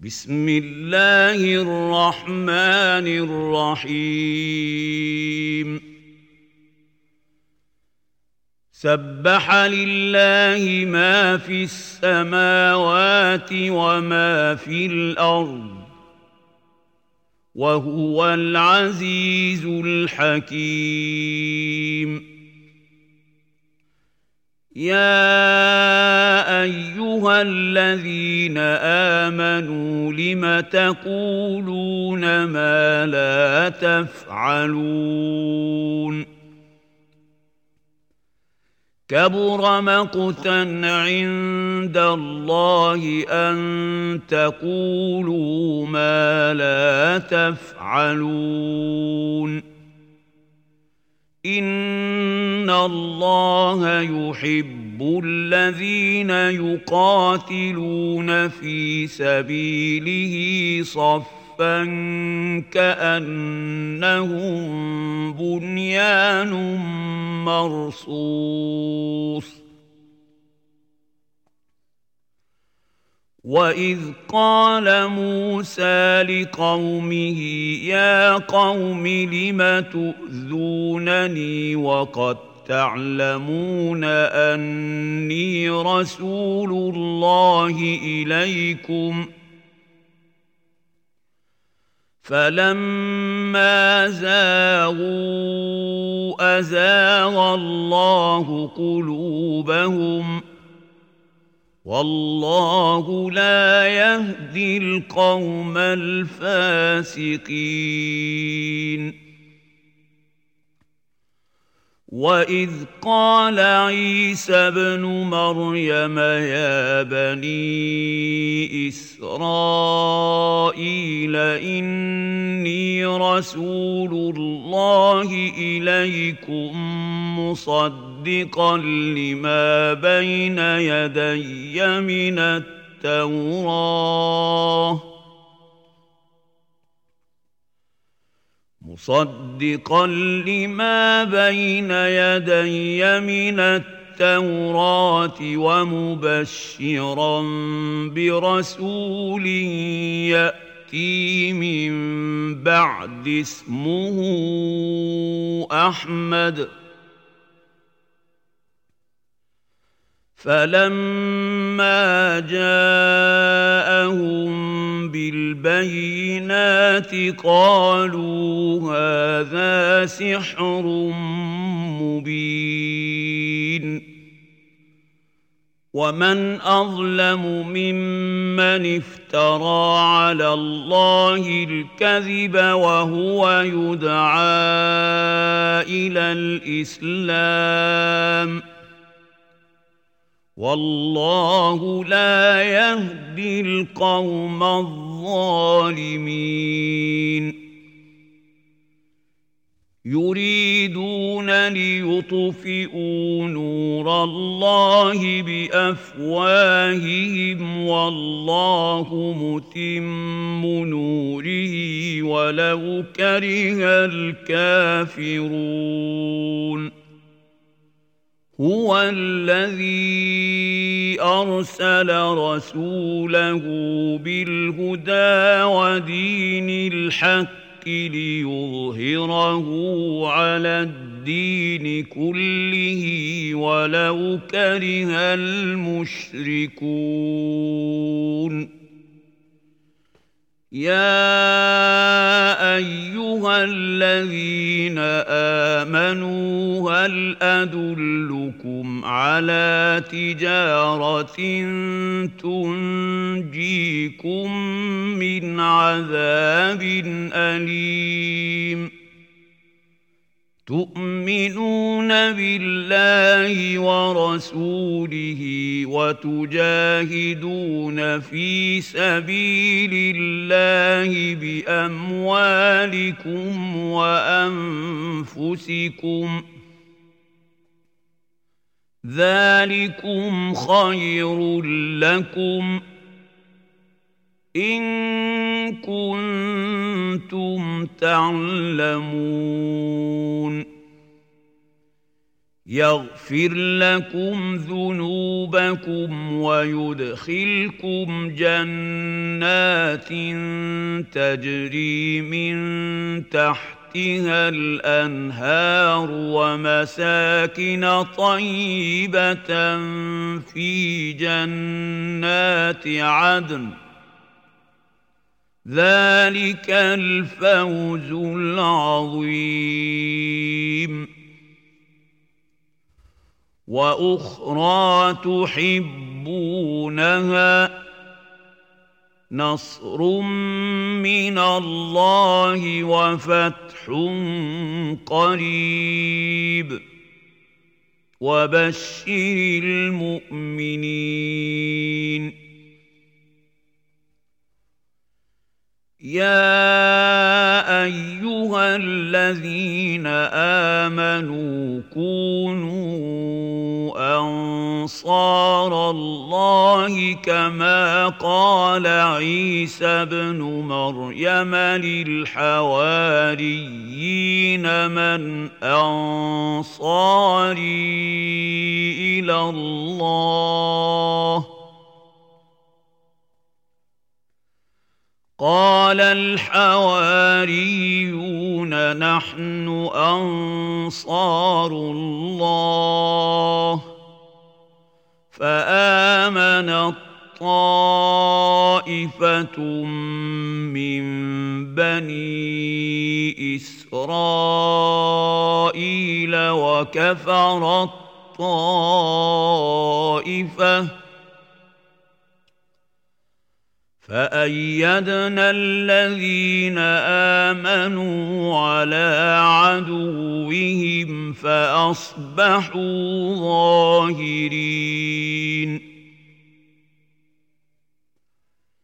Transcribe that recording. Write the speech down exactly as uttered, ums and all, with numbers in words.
بسم الله الرحمن الرحيم سبح لله ما في السماوات وما في الأرض وهو العزيز الحكيم يا أيها الذين آمنوا لم تقولون ما لا تفعلون كبر مقتا عند الله أن تقولوا ما لا تفعلون إن الله يحب الذين يقاتلون في سبيله صفا كأنهم بنيان مرصوص وَإِذْ قَالَ مُوسَى لِقَوْمِهِ يَا قَوْمِ لِمَ تُؤْذُونَنِي وَقَدْ تَعْلَمُونَ أَنِّي رَسُولُ اللَّهِ إِلَيْكُمْ فَلَمَّا زَاغُوا أَزَاغَ اللَّهُ قُلُوبَهُمْ والله لا يهدي القوم الفاسقين وإذ قال عيسى ابن مريم يا بني إسرائيل إني رسول الله إليكم مصدقا لما بين يدي من التوراة مصدقا لما بين يدي من التوراة ومبشرا برسول يأتي من بعد اسمه أحمد فلما جاءهم بالبينات قالوا هذا سحر مبين ومن أظلم ممن افترى على الله الكذب وهو يدعى إلى الإسلام والله لا يهدي القوم الظالمين يريدون ليطفئوا نور الله بأفواههم والله متم نوره ولو كره الكافرون هو الذي أرسل رسوله بالهدى ودين الحق ليظهره على الدين كله ولو كره المشركون يا أيها الذين آمنوا هل أدلكم على تجارة تنجيكم من عذاب أليم تؤمنون بالله ورسوله وتجاهدون في سبيل الله بأموالكم وأنفسكم ذلكم خير لكم إن كنتم تعلمون يغفر لكم ذنوبكم ويدخلكم جنات تجري من تحتها الأنهار ومساكن طيبة في جنات عدن ذلك الفوز العظيم. وأخرى تحبونها نصر من الله وفتح قريب وبشر المؤمنين. يا أيها الذين آمنوا كونوا أنصار الله كما قال عيسى ابن مريم للحواريين من أنصاري إلى الله قال الحواريون نحن أنصار الله فآمنت طائفة من بني إسرائيل وكفرت طائفة فأيدنا الذين آمنوا على عدوهم فأصبحوا ظاهرين.